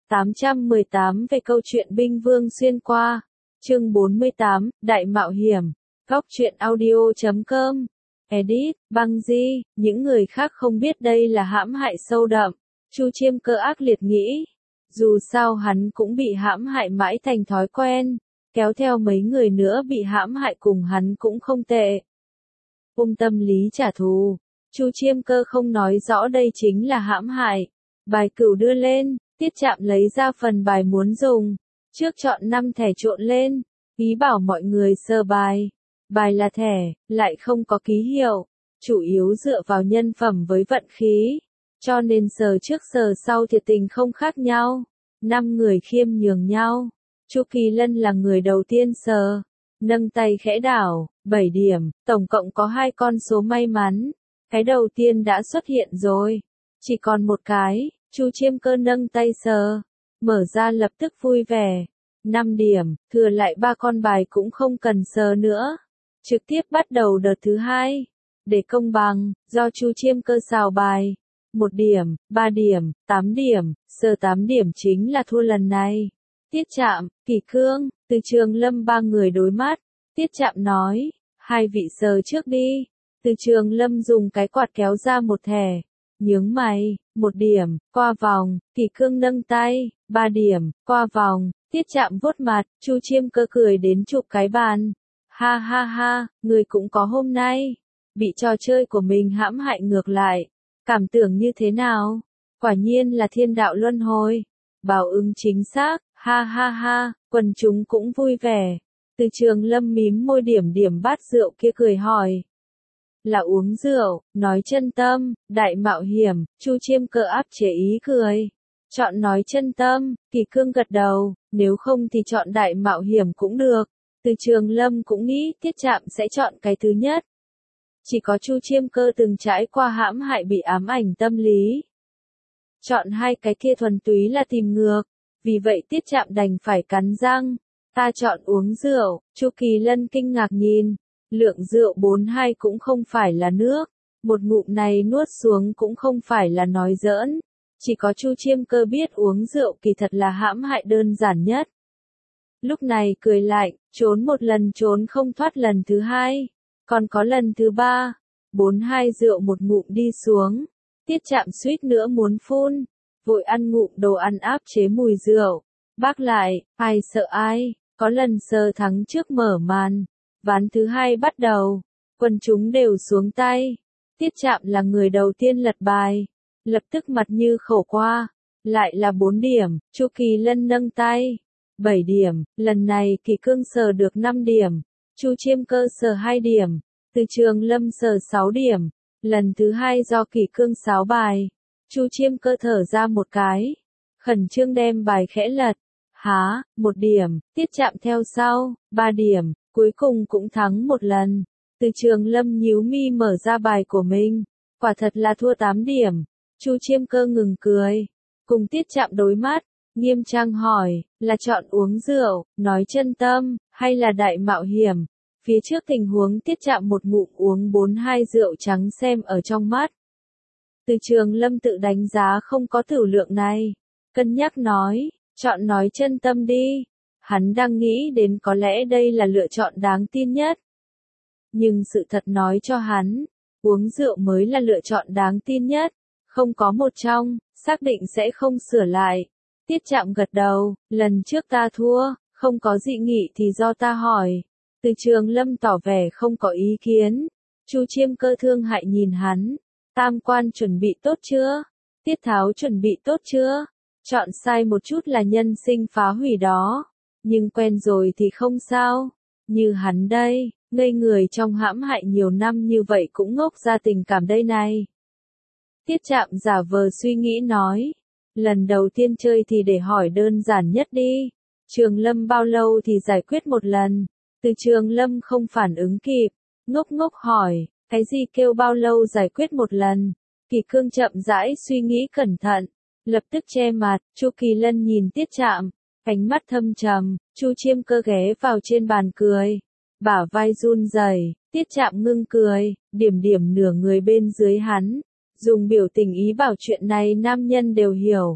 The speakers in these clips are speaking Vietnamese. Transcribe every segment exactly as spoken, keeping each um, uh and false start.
tám trăm mười tám về câu chuyện binh vương xuyên qua. Chương bốn mươi tám, Đại mạo hiểm. Góc truyện audio chấm com. Edit, Băng Di, những người khác không biết đây là hãm hại sâu đậm. Chu Chiêm Cơ ác liệt nghĩ. Dù sao hắn cũng bị hãm hại mãi thành thói quen. Kéo theo mấy người nữa bị hãm hại cùng hắn cũng không tệ. Ôm tâm lý trả thù. Chu Chiêm Cơ không nói rõ đây chính là hãm hại. Bài cửu đưa lên, Tiết Trạm lấy ra phần bài muốn dùng. Trước chọn năm thẻ trộn lên, ý bảo mọi người sờ bài. Bài là thẻ, lại không có ký hiệu, chủ yếu dựa vào nhân phẩm với vận khí. Cho nên sờ trước sờ sau thiệt tình không khác nhau. Năm người khiêm nhường nhau. Chu Kỳ Lân là người đầu tiên sờ. Nâng tay khẽ đảo, bảy điểm, tổng cộng có hai con số may mắn. Cái đầu tiên đã xuất hiện rồi. Chỉ còn một cái, Chu Chiêm Cơ nâng tay sờ. Mở ra lập tức vui vẻ. năm điểm, thừa lại ba con bài cũng không cần sờ nữa. Trực tiếp bắt đầu đợt thứ hai. Để công bằng, do Chu Chiêm Cơ xào bài. một điểm, ba điểm, tám điểm, sờ tám điểm chính là thua lần này. Tiết Trạm, Kỳ Cương, Từ Trường Lâm ba người đối mắt. Tiết Trạm nói, hai vị sờ trước đi. Từ Trường Lâm dùng cái quạt kéo ra một thẻ. Nhướng mày, một điểm, qua vòng. Kỳ Cương nâng tay, ba điểm, qua vòng. Tiết Trạm vuốt mặt, Chu Chiêm Cơ cười đến chụp cái bàn. Ha ha ha, người cũng có hôm nay. Bị trò chơi của mình hãm hại ngược lại. Cảm tưởng như thế nào? Quả nhiên là thiên đạo luân hồi. Báo ứng chính xác, ha ha ha, quần chúng cũng vui vẻ. Từ Trường Lâm mím môi điểm điểm bát rượu kia cười hỏi. Là uống rượu, nói chân tâm, đại mạo hiểm, Chu Chiêm Cơ áp chế ý cười. Chọn nói chân tâm, Kỳ Cương gật đầu, nếu không thì chọn đại mạo hiểm cũng được. Từ Trường Lâm cũng nghĩ Tiết Trạm sẽ chọn cái thứ nhất. Chỉ có Chu Chiêm Cơ từng trải qua hãm hại bị ám ảnh tâm lý. Chọn hai cái kia thuần túy là tìm ngược. Vì vậy Tiết Trạm đành phải cắn răng. Ta chọn uống rượu, Chu Kỳ Lân kinh ngạc nhìn. Lượng rượu bốn hai cũng không phải là nước. Một ngụm này nuốt xuống cũng không phải là nói giỡn. Chỉ có Chu Chiêm Cơ biết uống rượu kỳ thật là hãm hại đơn giản nhất. Lúc này cười lạnh, trốn một lần trốn không thoát lần thứ hai. Còn có lần thứ ba. Bốn hai rượu một ngụm đi xuống. Tiết Trạm suýt nữa muốn phun. Vội ăn ngụm đồ ăn áp chế mùi rượu. Bác lại, ai sợ ai, có lần sờ thắng trước mở màn. Ván thứ hai bắt đầu. Quần chúng đều xuống tay. Tiết Trạm là người đầu tiên lật bài. Lập tức mặt như khổ qua. Lại là bốn điểm, Chu Kỳ Lân nâng tay. bảy điểm, lần này Kỳ Cương sờ được năm điểm. Chu Chiêm Cơ sờ hai điểm. Từ Trường Lâm sờ sáu điểm. Lần thứ hai do Kỳ Cương sáo bài. Chu Chiêm Cơ thở ra một cái. Khẩn trương đem bài khẽ lật. Há, một điểm, Tiết Trạm theo sau, ba điểm, cuối cùng cũng thắng một lần. Từ Trường Lâm nhíu mi mở ra bài của mình. Quả thật là thua tám điểm. Chu Chiêm Cơ ngừng cười. Cùng Tiết Trạm đối mắt. Nghiêm trang hỏi, là chọn uống rượu, nói chân tâm, hay là đại mạo hiểm? Phía trước tình huống Tiết Trạm một ngụm uống bốn hai rượu trắng xem ở trong mắt. Từ Trường Lâm tự đánh giá không có tử lượng này. Cân nhắc nói, chọn nói chân tâm đi. Hắn đang nghĩ đến có lẽ đây là lựa chọn đáng tin nhất. Nhưng sự thật nói cho hắn, uống rượu mới là lựa chọn đáng tin nhất. Không có một trong, xác định sẽ không sửa lại. Tiết Trạm gật đầu, lần trước ta thua, không có dị nghị thì do ta hỏi. Từ Trường Lâm tỏ vẻ không có ý kiến. Chu Chiêm Cơ thương hại nhìn hắn. Tam quan chuẩn bị tốt chưa? Tiết Tháo chuẩn bị tốt chưa? Chọn sai một chút là nhân sinh phá hủy đó. Nhưng quen rồi thì không sao. Như hắn đây, ngây người trong hãm hại nhiều năm như vậy cũng ngốc ra tình cảm đây này. Tiết Trạm giả vờ suy nghĩ nói. Lần đầu tiên chơi thì để hỏi đơn giản nhất đi. Trường Lâm bao lâu thì giải quyết một lần? Từ Trường Lâm không phản ứng kịp. Ngốc ngốc hỏi, cái gì kêu bao lâu giải quyết một lần? Kỳ Cương chậm rãi suy nghĩ cẩn thận. Lập tức che mặt, Chu Kỳ Lân nhìn Tiết Trạm. Ánh mắt thâm trầm, Chu Chiêm Cơ ghé vào trên bàn cười. Bả vai run rẩy, Tiết Trạm ngưng cười, điểm điểm nửa người bên dưới hắn. Dùng biểu tình ý bảo chuyện này nam nhân đều hiểu.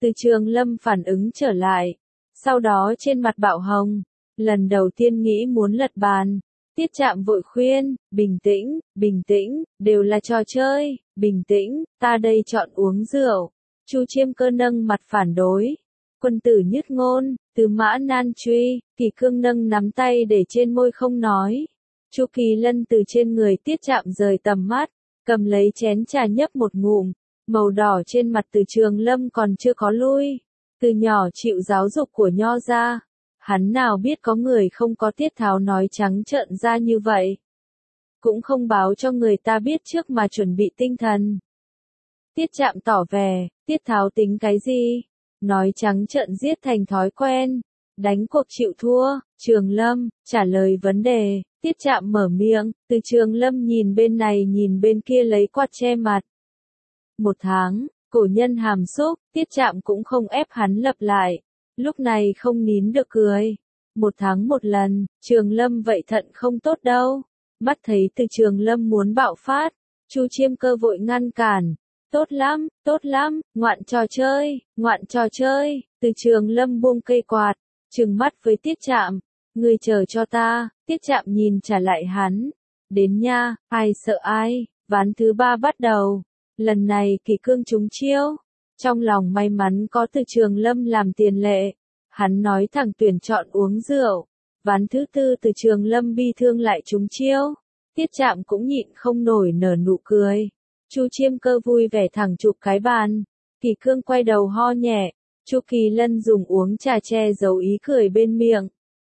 Từ Trường Lâm phản ứng trở lại. Sau đó trên mặt bạo hồng. Lần đầu tiên nghĩ muốn lật bàn. Tiết Trạm vội khuyên, bình tĩnh, bình tĩnh, đều là trò chơi, bình tĩnh, ta đây chọn uống rượu. Chu Chiêm Cơ nâng mặt phản đối. Quân tử nhất ngôn, từ mã nan truy, Kỳ Cương nâng nắm tay để trên môi không nói. Chu Kỳ Lân từ trên người Tiết Trạm rời tầm mắt, cầm lấy chén trà nhấp một ngụm, màu đỏ trên mặt Từ Trường Lâm còn chưa có lui. Từ nhỏ chịu giáo dục của Nho gia, hắn nào biết có người không có tiết tháo nói trắng trợn ra như vậy. Cũng không báo cho người ta biết trước mà chuẩn bị tinh thần. Tiết Trạm tỏ vẻ, Tiết tháo tính cái gì? Nói trắng trợn giết thành thói quen. Đánh cuộc chịu thua, Trường Lâm, trả lời vấn đề, Tiết Trạm mở miệng, Từ Trường Lâm nhìn bên này nhìn bên kia lấy quạt che mặt. Một tháng, cổ nhân hàm xúc, Tiết Trạm cũng không ép hắn lặp lại. Lúc này không nín được cười. Một tháng một lần, Trường Lâm vậy thận không tốt đâu. Mắt thấy Từ Trường Lâm muốn bạo phát, Chu Chiêm Cơ vội ngăn cản. Tốt lắm, tốt lắm, ngoạn trò chơi, ngoạn trò chơi. Từ Trường Lâm buông cây quạt, trừng mắt với Tiết Trạm. Ngươi chờ cho ta. Tiết Trạm nhìn trả lại hắn. Đến nha, ai sợ ai. Ván thứ ba bắt đầu. Lần này Kỳ Cương trúng chiêu. Trong lòng may mắn có Từ Trường Lâm làm tiền lệ. Hắn nói thẳng tuyển chọn uống rượu. Ván thứ tư Từ Trường Lâm bi thương lại trúng chiêu. Tiết Trạm cũng nhịn không nổi nở nụ cười. Chu Chiêm Cơ vui vẻ thẳng chụp cái bàn. Kỳ Cương quay đầu ho nhẹ. Chu Kỳ Lân dùng uống trà che giấu ý cười bên miệng.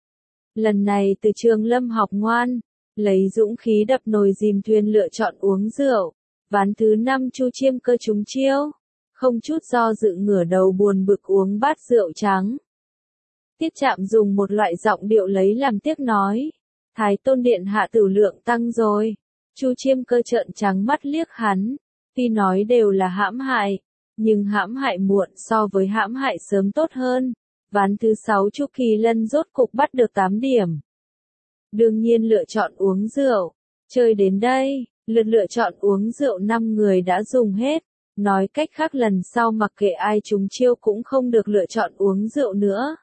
Lần này Từ Trường Lâm học ngoan. Lấy dũng khí đập nồi dìm thuyền lựa chọn uống rượu. Ván thứ năm Chu Chiêm Cơ trúng chiêu. Không chút do dự ngửa đầu buồn bực uống bát rượu trắng. Tiết Trạm dùng một loại giọng điệu lấy làm tiếc nói. Thái Tôn điện hạ tửu lượng tăng rồi. Chu Chiêm Cơ trợn trắng mắt liếc hắn. Tuy nói đều là hãm hại. Nhưng hãm hại muộn so với hãm hại sớm tốt hơn. Ván thứ sáu Chu Kỳ Lân rốt cục bắt được tám điểm. Đương nhiên lựa chọn uống rượu. Chơi đến đây, lượt lựa chọn uống rượu năm người đã dùng hết. Nói cách khác lần sau mặc kệ ai trúng chiêu cũng không được lựa chọn uống rượu nữa.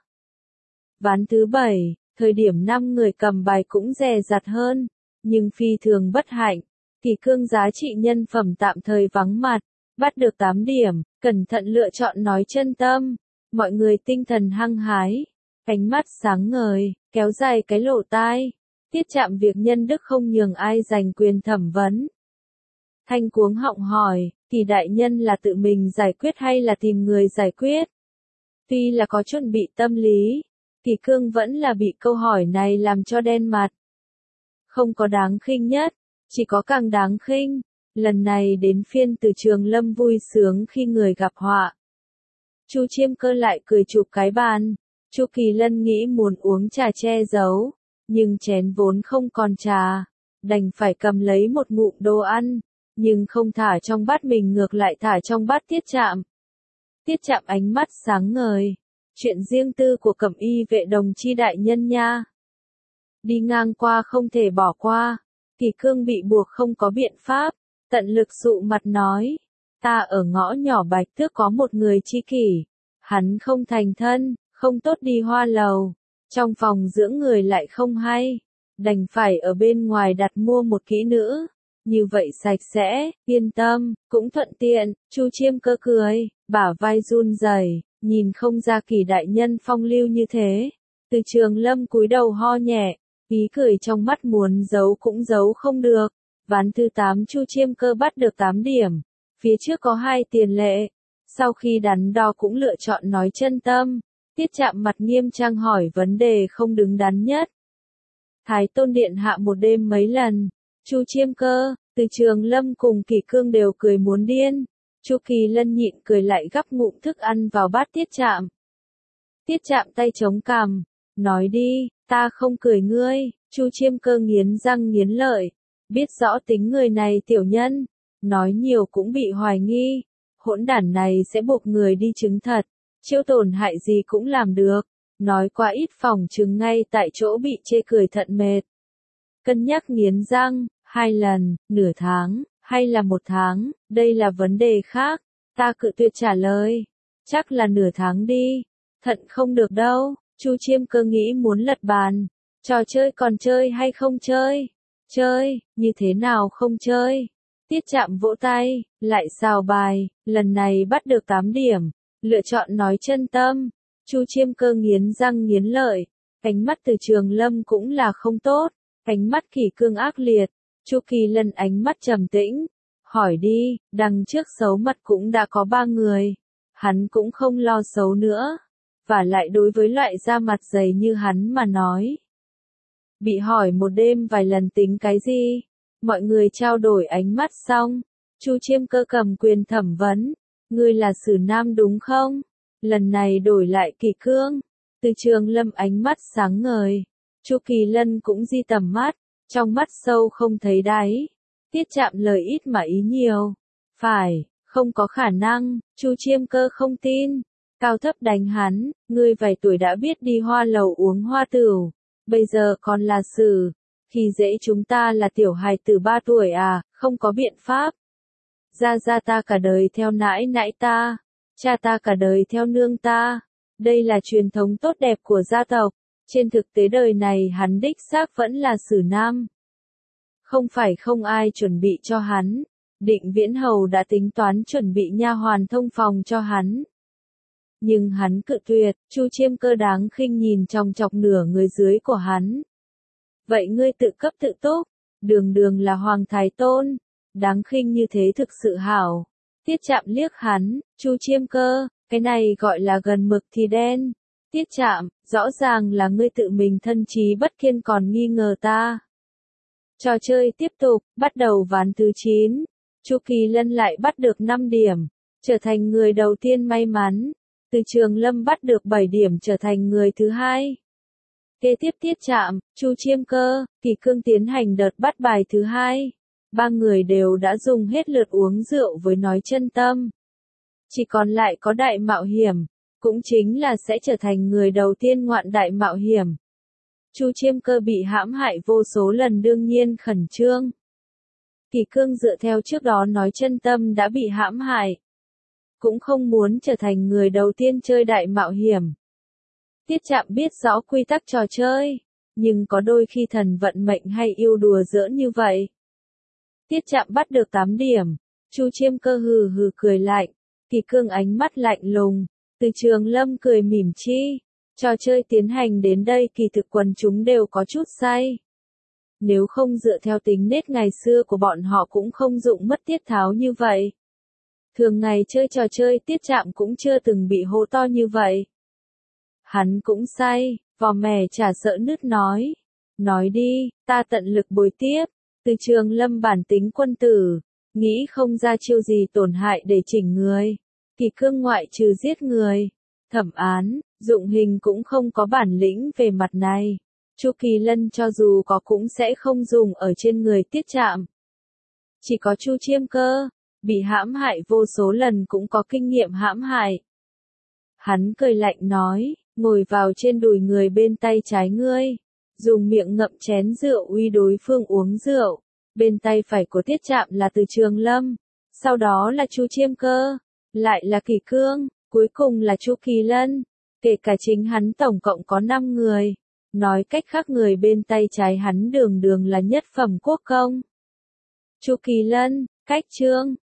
Ván thứ bảy, thời điểm năm người cầm bài cũng dè dặt hơn. Nhưng phi thường bất hạnh. Kỳ Cương giá trị nhân phẩm tạm thời vắng mặt. Bắt được tám điểm, cẩn thận lựa chọn nói chân tâm. Mọi người tinh thần hăng hái. Ánh mắt sáng ngời, kéo dài cái lỗ tai. Tiết Trạm việc nhân đức không nhường ai giành quyền thẩm vấn. Thanh cuống họng hỏi, Kỳ đại nhân là tự mình giải quyết hay là tìm người giải quyết? Tuy là có chuẩn bị tâm lý, Kỳ Cương vẫn là bị câu hỏi này làm cho đen mặt. Không có đáng khinh nhất, chỉ có càng đáng khinh. Lần này đến phiên Từ Trường Lâm vui sướng khi người gặp họa. Chu Chiêm Cơ lại cười chụp cái bàn. Chu Kỳ Lân nghĩ muốn uống trà che giấu, nhưng chén vốn không còn trà, đành phải cầm lấy một ngụm đồ ăn, nhưng không thả trong bát mình ngược lại thả trong bát Tiết Trạm. Tiết Trạm ánh mắt sáng ngời. Chuyện riêng tư của Cẩm Y vệ đồng chi đại nhân nha. Đi ngang qua không thể bỏ qua. Kỳ Cương bị buộc không có biện pháp, tận lực sụ mặt nói. Ta ở ngõ nhỏ Bạch Tước có một người tri kỷ. Hắn không thành thân, không tốt đi hoa lầu. Trong phòng dưỡng người lại không hay. Đành phải ở bên ngoài đặt mua một kỹ nữ. Như vậy sạch sẽ, yên tâm, cũng thuận tiện. Chu Chiêm Cơ cười, bả vai run rẩy, nhìn không ra Kỳ đại nhân phong lưu như thế. Từ Trường Lâm cúi đầu ho nhẹ, ý cười trong mắt muốn giấu cũng giấu không được. Ván thứ tám Chu Chiêm Cơ bắt được tám điểm. Phía trước có hai tiền lệ. Sau khi đắn đo cũng lựa chọn nói chân tâm. Tiết Trạm mặt nghiêm trang hỏi vấn đề không đứng đắn nhất. Thái Tôn điện hạ một đêm mấy lần? Chu Chiêm Cơ, Từ Trường Lâm cùng Kỳ Cương đều cười muốn điên. Chu Kỳ Lân nhịn cười lại gắp ngụm thức ăn vào bát Tiết Trạm. Tiết Trạm tay chống cằm, nói đi, ta không cười ngươi. Chu Chiêm Cơ nghiến răng nghiến lợi, biết rõ tính người này tiểu nhân, nói nhiều cũng bị hoài nghi. Hỗn đản này sẽ buộc người đi chứng thật, chiêu tổn hại gì cũng làm được. Nói quá ít phòng chứng ngay tại chỗ bị chê cười thận mệt. Cân nhắc nghiến răng, hai lần, nửa tháng, hay là một tháng, đây là vấn đề khác. Ta cự tuyệt trả lời. Chắc là nửa tháng đi. Thận không được đâu. Chu Chiêm Cơ nghĩ muốn lật bàn. Trò chơi còn chơi hay không chơi? Chơi, như thế nào không chơi? Tiết Trạm vỗ tay, lại xào bài, lần này bắt được tám điểm. Lựa chọn nói chân tâm. Chu Chiêm Cơ nghiến răng nghiến lợi. Ánh mắt từ Trường Lâm cũng là không tốt. Ánh mắt Kỷ Cương ác liệt. Chu Kỳ Lân ánh mắt trầm tĩnh. Hỏi đi, đằng trước xấu mặt cũng đã có ba người. Hắn cũng không lo xấu nữa. Và lại đối với loại da mặt dày như hắn mà nói. Bị hỏi một đêm vài lần tính cái gì? Mọi người trao đổi ánh mắt xong. Chu Chiêm Cơ cầm quyền thẩm vấn. Ngươi là Sử Nam đúng không? Lần này đổi lại Kỷ Cương. Từ Trường Lâm ánh mắt sáng ngời. Chu Kỳ Lân cũng di tầm mắt. Trong mắt sâu không thấy đáy. Tiết Trạm lời ít mà ý nhiều. Phải, không có khả năng. Chu Chiêm Cơ không tin. Cao thấp đánh hắn. Ngươi vài tuổi đã biết đi hoa lầu uống hoa tửu. Bây giờ còn là Sử. Khi dễ chúng ta là tiểu hài tử ba tuổi à, không có biện pháp. Gia gia ta cả đời theo nãi nãi ta. Cha ta cả đời theo nương ta. Đây là truyền thống tốt đẹp của gia tộc. Trên thực tế đời này hắn đích xác vẫn là Sử Nam. Không phải không ai chuẩn bị cho hắn. Định Viễn Hầu đã tính toán chuẩn bị nha hoàn thông phòng cho hắn. Nhưng hắn cự tuyệt. Chu Chiêm Cơ đáng khinh nhìn trong chọc nửa người dưới của hắn. Vậy ngươi tự cấp tự túc. Đường đường là Hoàng Thái Tôn. Đáng khinh như thế thực sự hảo. Tiết Trạm liếc hắn. Chu Chiêm Cơ, cái này gọi là gần mực thì đen. Tiết Trạm, rõ ràng là ngươi tự mình thân trí bất kiên còn nghi ngờ ta. Trò chơi tiếp tục, bắt đầu ván thứ chín. Chu Kỳ Lân lại bắt được năm điểm, trở thành người đầu tiên may mắn. Từ Trường Lâm bắt được bảy điểm trở thành người thứ hai. Kế tiếp Tiết Trạm, Chu Chiêm Cơ, Kỷ Cương tiến hành đợt bắt bài thứ hai. Ba người đều đã dùng hết lượt uống rượu với nói chân tâm. Chỉ còn lại có Đại Mạo Hiểm, cũng chính là sẽ trở thành người đầu tiên ngoạn Đại Mạo Hiểm. Chu Chiêm Cơ bị hãm hại vô số lần đương nhiên khẩn trương. Kỷ Cương dựa theo trước đó nói chân tâm đã bị hãm hại. Cũng không muốn trở thành người đầu tiên chơi Đại Mạo Hiểm. Tiết Trạm biết rõ quy tắc trò chơi, nhưng có đôi khi thần vận mệnh hay yêu đùa giỡn như vậy. Tiết Trạm bắt được tám điểm, Chu Chiêm Cơ hừ hừ cười lạnh, Kỷ Cương ánh mắt lạnh lùng, Từ Trường Lâm cười mỉm chi. Trò chơi tiến hành đến đây kỳ thực quần chúng đều có chút say. Nếu không dựa theo tính nết ngày xưa của bọn họ cũng không dụng mất tiết tháo như vậy. Thường ngày chơi trò chơi Tiết Trạm cũng chưa từng bị hô to như vậy. Hắn cũng say, vò mè chả sợ nứt nói. Nói đi, ta tận lực bồi tiếp. Từ Trường Lâm bản tính quân tử, nghĩ không ra chiêu gì tổn hại để chỉnh người. Kỷ Cương ngoại trừ giết người, thẩm án, dụng hình cũng không có bản lĩnh về mặt này. Chu Kỳ Lân cho dù có cũng sẽ không dùng ở trên người Tiết Trạm. Chỉ có Chu Chiêm Cơ, bị hãm hại vô số lần cũng có kinh nghiệm hãm hại. Hắn cười lạnh nói, ngồi vào trên đùi người bên tay trái ngươi, dùng miệng ngậm chén rượu uy đối phương uống rượu. Bên tay phải của Tiết Trạm là Từ Trường Lâm, sau đó là Chu Chiêm Cơ, lại là Kỷ Cương, cuối cùng là Chu Kỳ Lân. Kể cả chính hắn tổng cộng có năm người. Nói cách khác người bên tay trái hắn đường đường là nhất phẩm quốc công. Chu Kỳ Lân, cách chương,